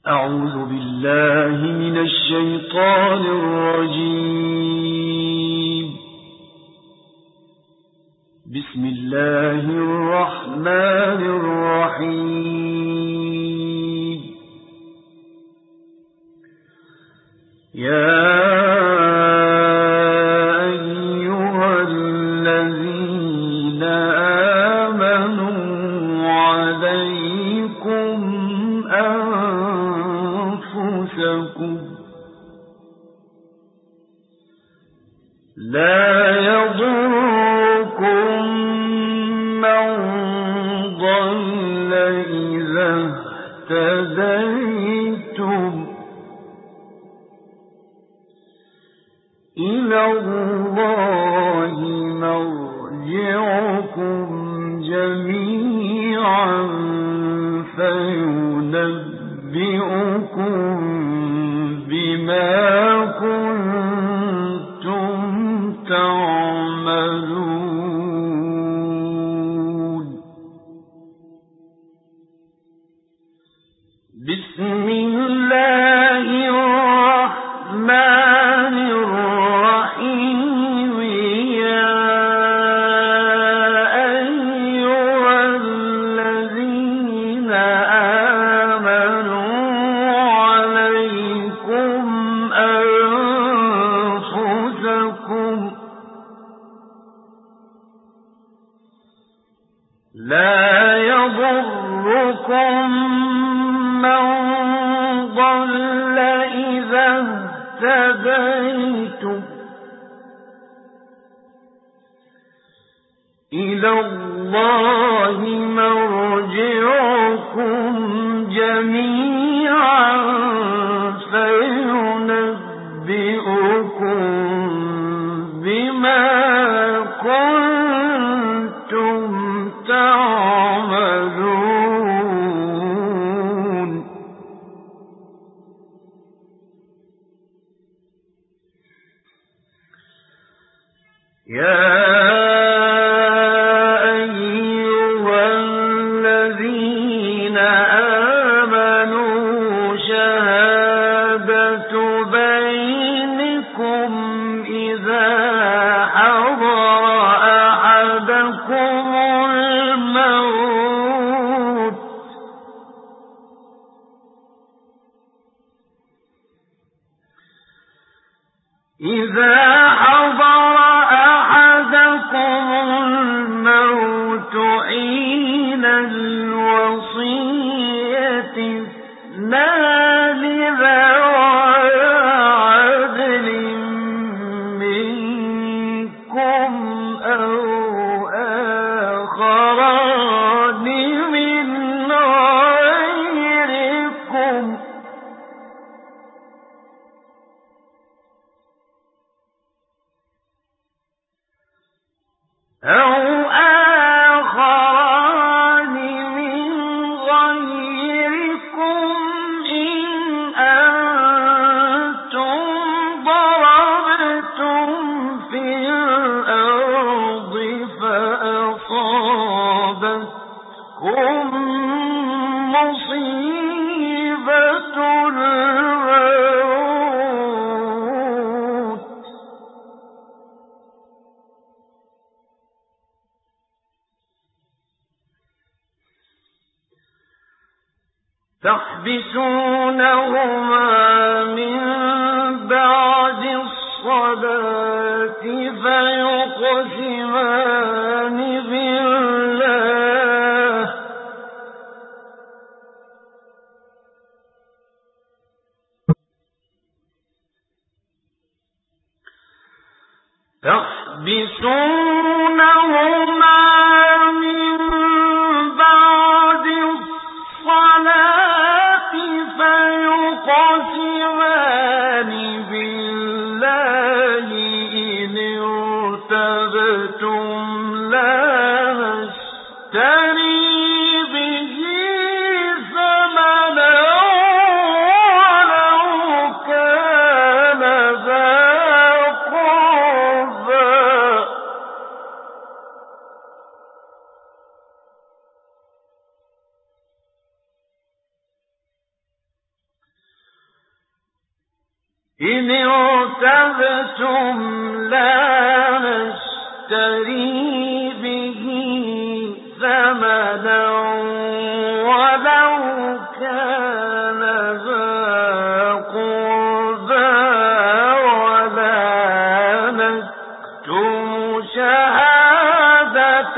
أعوذ بالله من الشيطان الرجيم. بسم الله الرحمن الرحيم. يا أيها الذين آمنوا عليكم أنفسكم لا يضركم من ضل إذا اهتديتم إلى الله مرجعكم جميعا فينبئكم بما كنتم تعملون. بسم الله الرحمن الرحيم. يا أيها الذين آمنوا عليكم أنفسكم لا يضركم من ضل إذا اهتديتم إلى الله مرجعكم جميعا فينبئكم بما كنتم تعملون. يا أيها الذين آمنوا شهادة بينكم إذا حضر أحدكم الموت حين الوصية اثنان ذوى عدل منكم أو آخران من غيركم إن أنتم ضربتم في الأرض فأصابتكم مصيبة الموت تحبسونهما من بعد الصلاة فيقسمان بالله إن ارتبتم لا نشتري به ثمنا ولو كان ذا قربى إن ارتبتم لا نشتري به ثمنا ولو كان ذا قربى ولا نكتم شهادة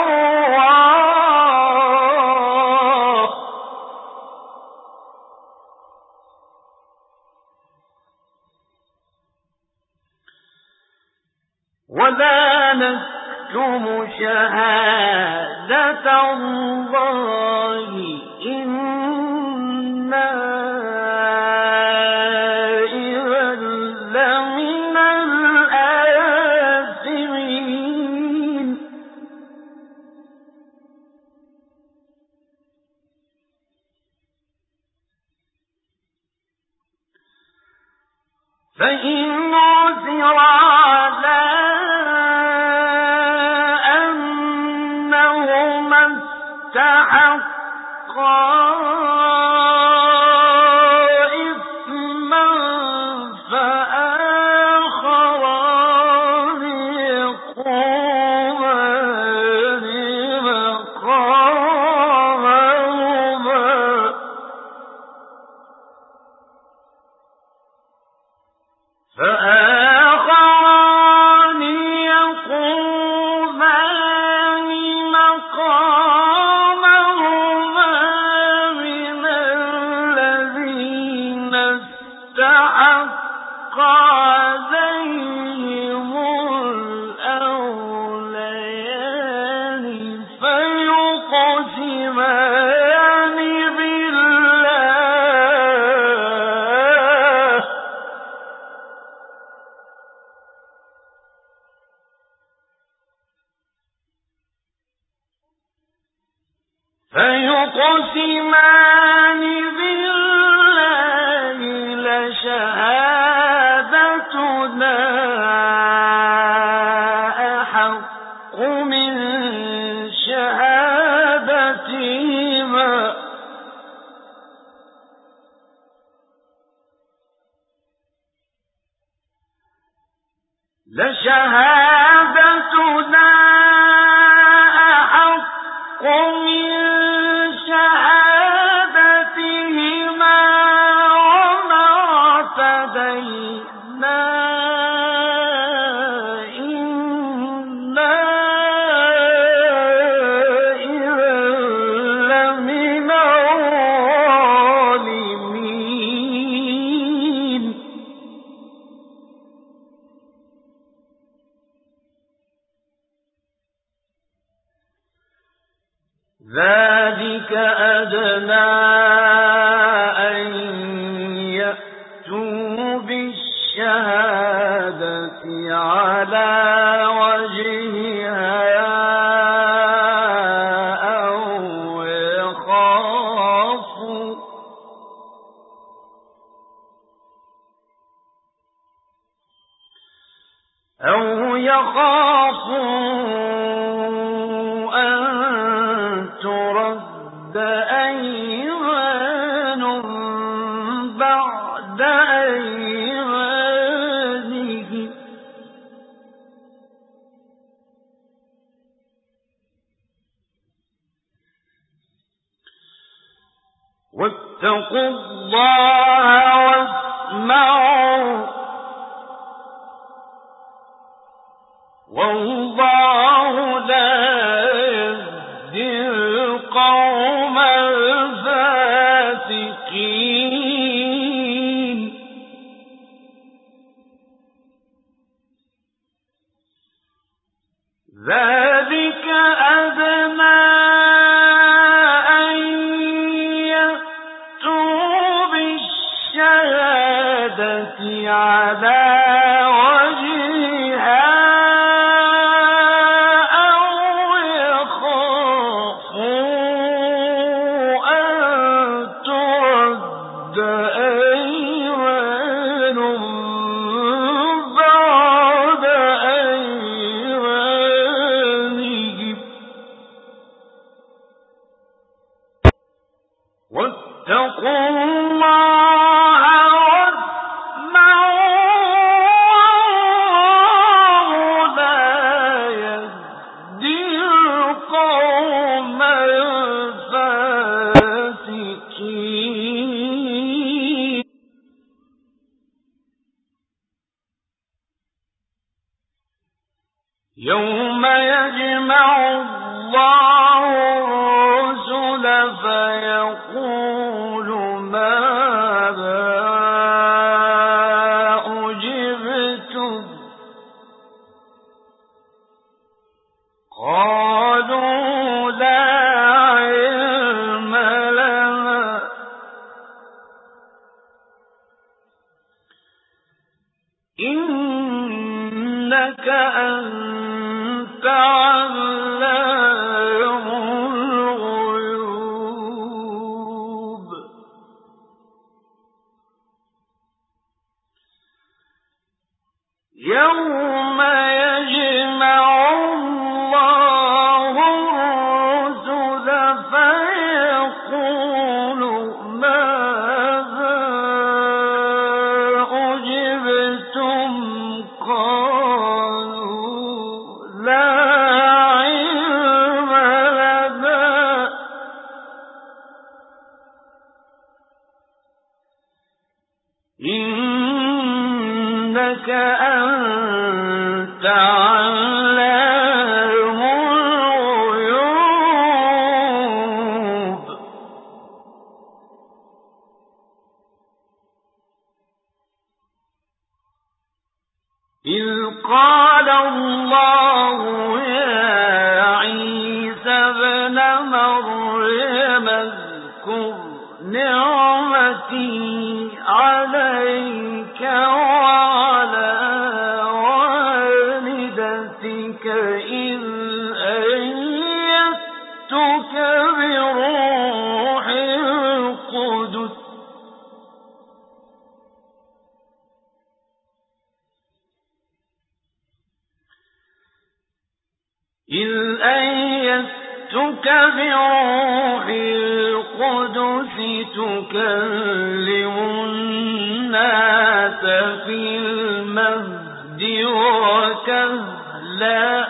الله إنا إذا لمن الآثمين فإن عثر على استحقا إثما فآخران يقومان مقامهما من الذين استحق عليهم الأوليان فيقسمان بالله لشهادتنا أحق من شهادتهما لشهادتنا أحق من شهادتهما وما اعتدينا إنا إذا لمن الظالمين ذلك أدنى أن يأتوا بالشهادة على وجهها أو يخافوا أن ترد أيمان بعد أيمانهم واتقوا الله واسمعوا والله لا يهدي القوم الفاسقين ذلك أدنى أن يأتوا بالشهادة على وجهها واتقوا الله واسمعوا يوم يجمع الله الرسل فيقول ماذا أجبتم قالوا لا علم لنا إنك أنت علام الغيوب يوم يجمع الله الرسل فيقول ماذا أجبتم قالوا لا علم لنا إنك أنت علام الغيوب إذ قال الله يا عيسى ابن مريم اذكر نعمتي عليك وعلى والدتك إذ أيدتك بروح القدس تكلم الناس في المهد وكهلا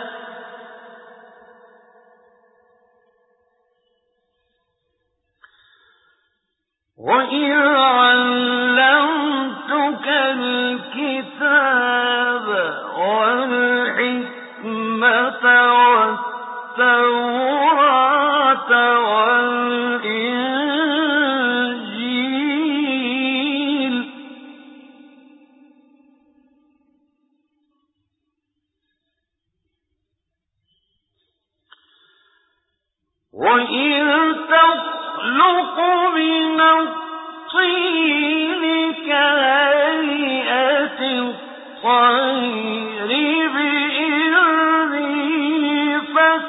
وإذ علمتك الكتاب والحكمة والتوراة والإنجيل وإذ تخلق من الطين كهيئة الطير بإذني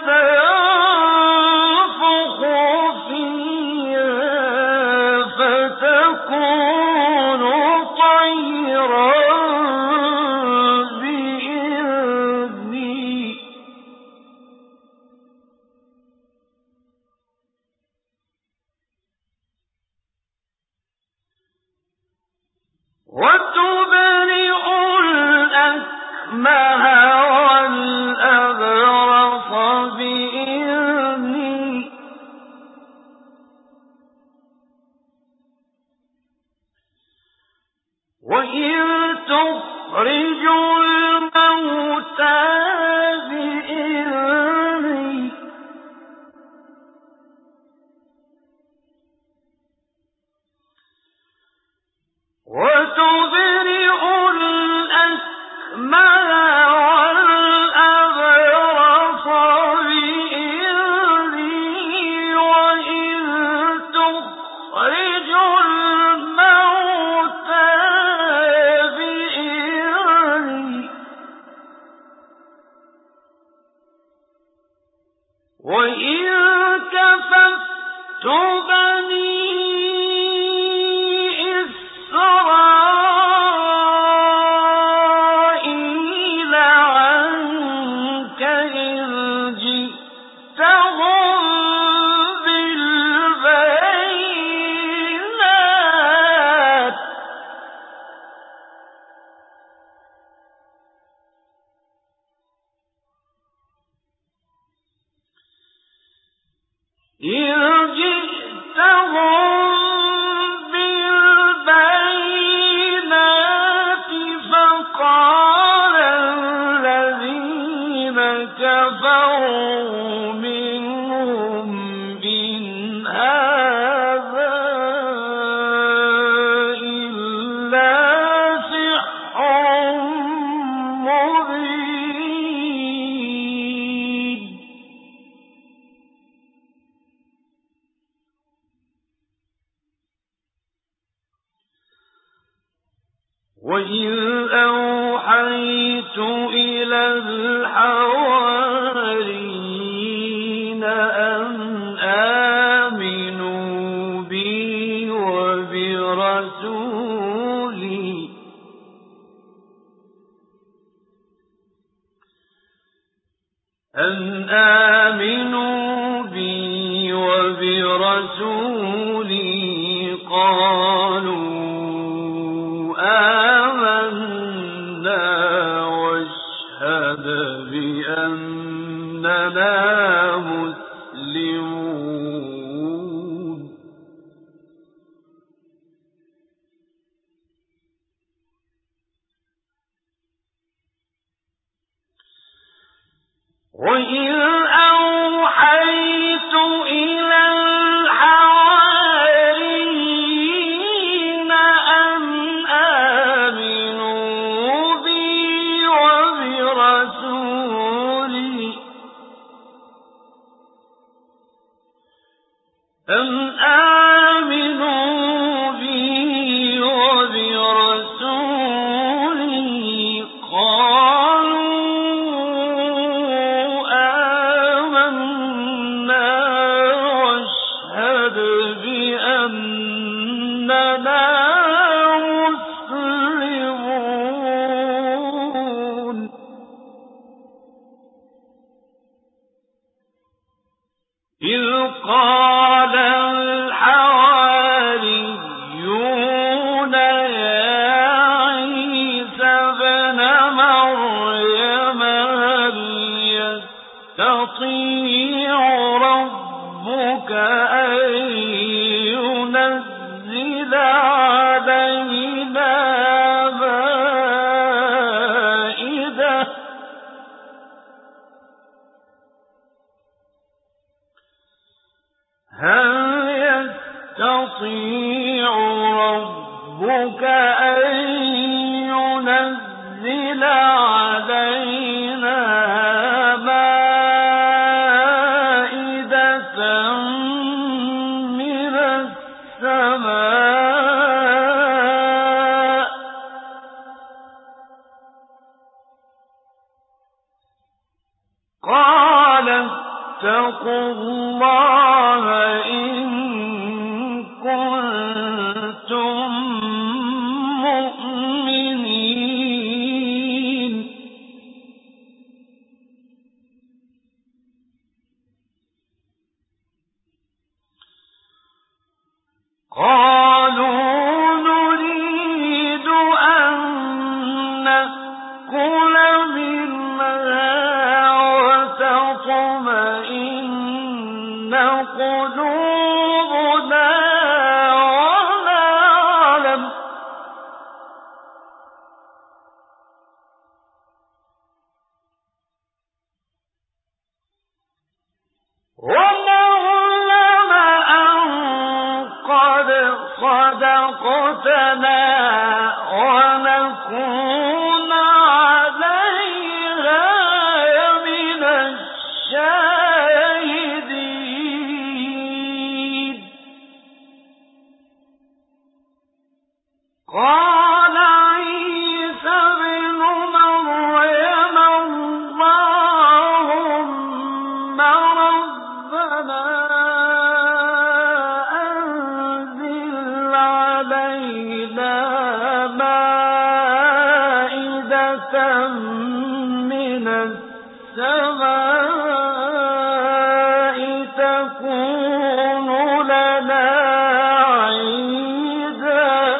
فتنفخ فيها فتكون طيرا بإذني وتبرئ الأكمه والأبرص بإذني وإذ تخرج الموتى بإذني وتبرئ الأكمه والأبرص بإذني وإذ تخرج الموتى بإذني منهم إن هذا إلا سحر مبين وإذ أوحيت إلى الحواريين أن آمنوا بي وبرسولي قالوا آمنا واشهد بأننا مسلمون وإذ أوحيت إلى الحواريين أن آمنوا بي وبرسولي إذ قال الحواريون يا عيسى ابن مريم هل يستطيع ربك أن ينزل علينا مائدة من السماء قال اتقوا الله إن كنتم مؤمنين قالوا نريد أن نأكل منها وتطمئن قلوبنا ونعلم أن قد صدقتنا ونكون عليها من الشاهدين قال عيسى ابن مريم اللهم ربنا أنزل علينا مائدة من السماء تكون لنا عيدا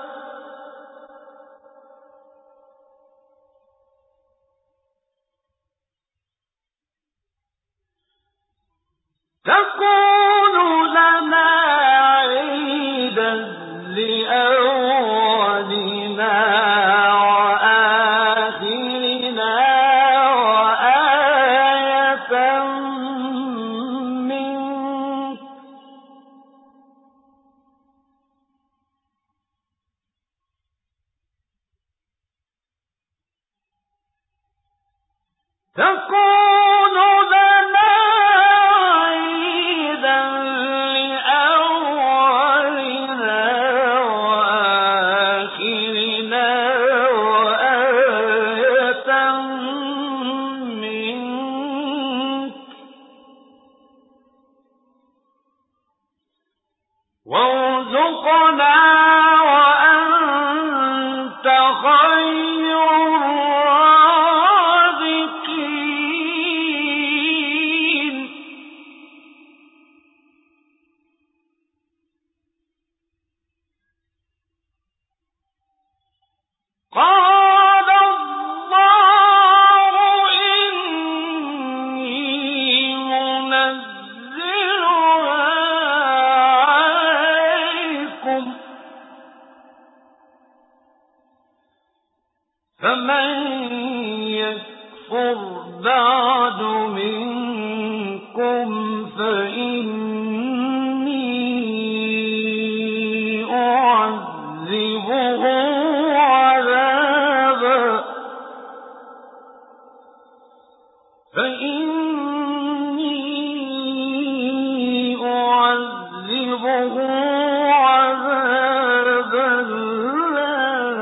لأولنا وآخرنا وآية تكون لنا عيدا لأولنا وآخرنا وآية منك وارزقنا وأنت خير الرازقين. قال الله إني منزلها عليكم فمن يكفر بعد منكم فإني أعذبه عذابا لا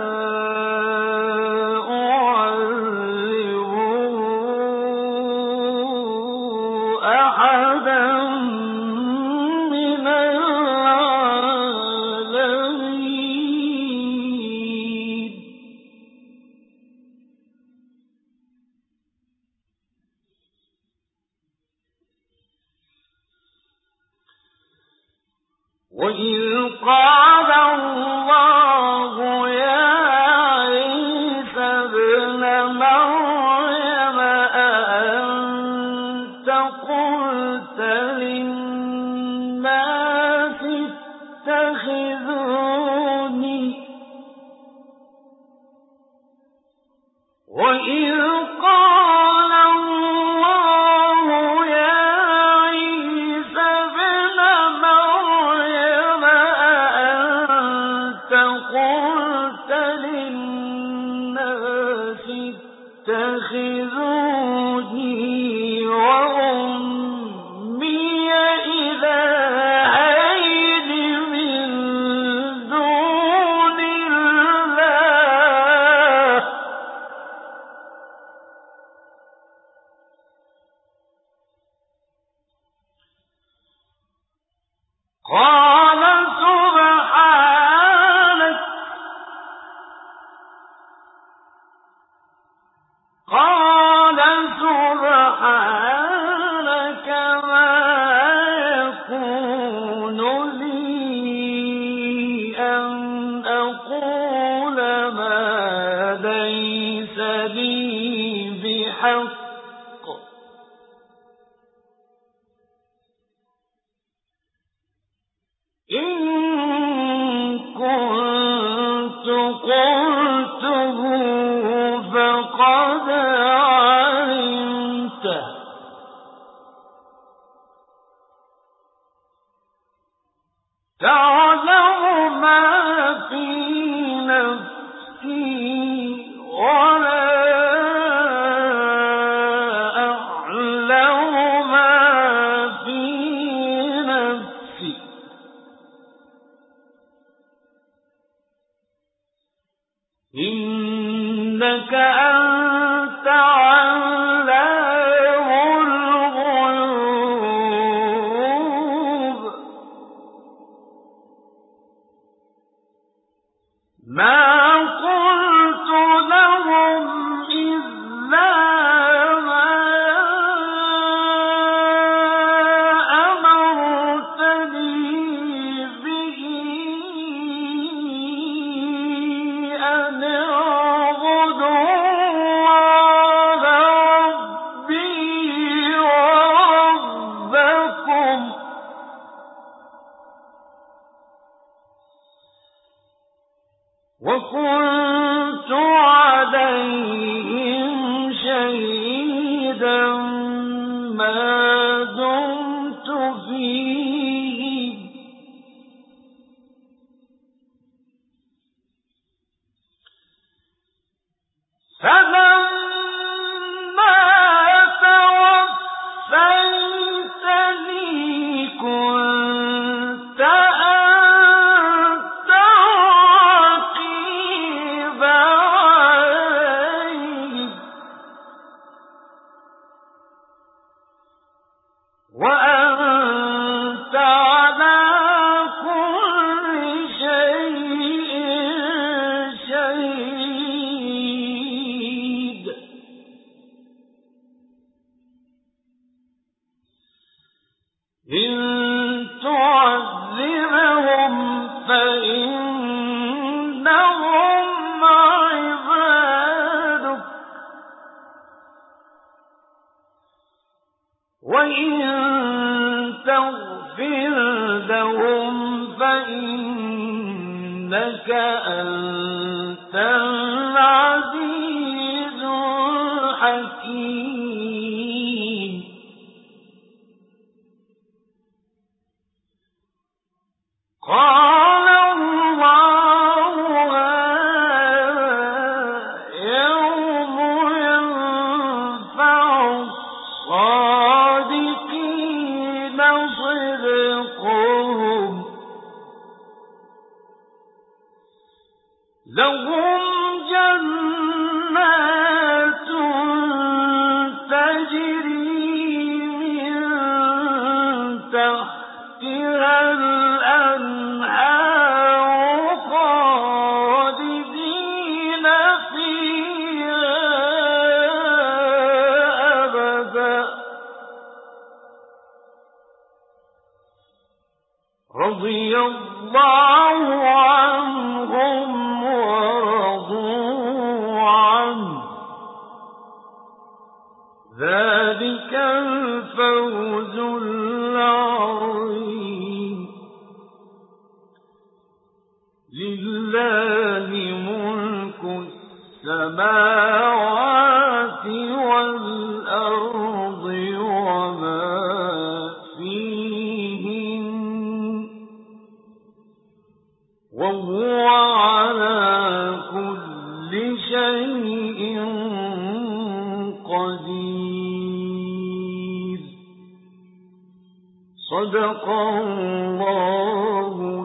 أعذبه أحدا من العالمين. وإذ قال الله يا عيسى ابن مريم أأنت قلت للناس اتخذوني وإذ قال الله يا عيسى ابن مريم أأنت قلت للناس اتخذوني وأمي إلهين من دون الله قال سبحانك ما يكون لي أن أقول ما ليس لي بحق إن كنت قلته فقد علمته تعلم ما في نفسي ولا أعلم ما في نفسي إنك أنت علام الغيوب ما قلت لهم إلا ما أمرتني به أن اعبدوا الله ربي وربكم وكنت عليهم شهيدا ما دمت فيهم فلما أنت العزيز الحكيم قال الله يوم ينفع الصادقين صدقهم لهم جنات تجري من تحتها الأنهار خالدين فيها أبدا رضي الله عنهم ورضوا عنه ذلك الفوز العظيم لله ملك السماوات والأرض وما فيهن وهو على كل شيء قدير صدق الله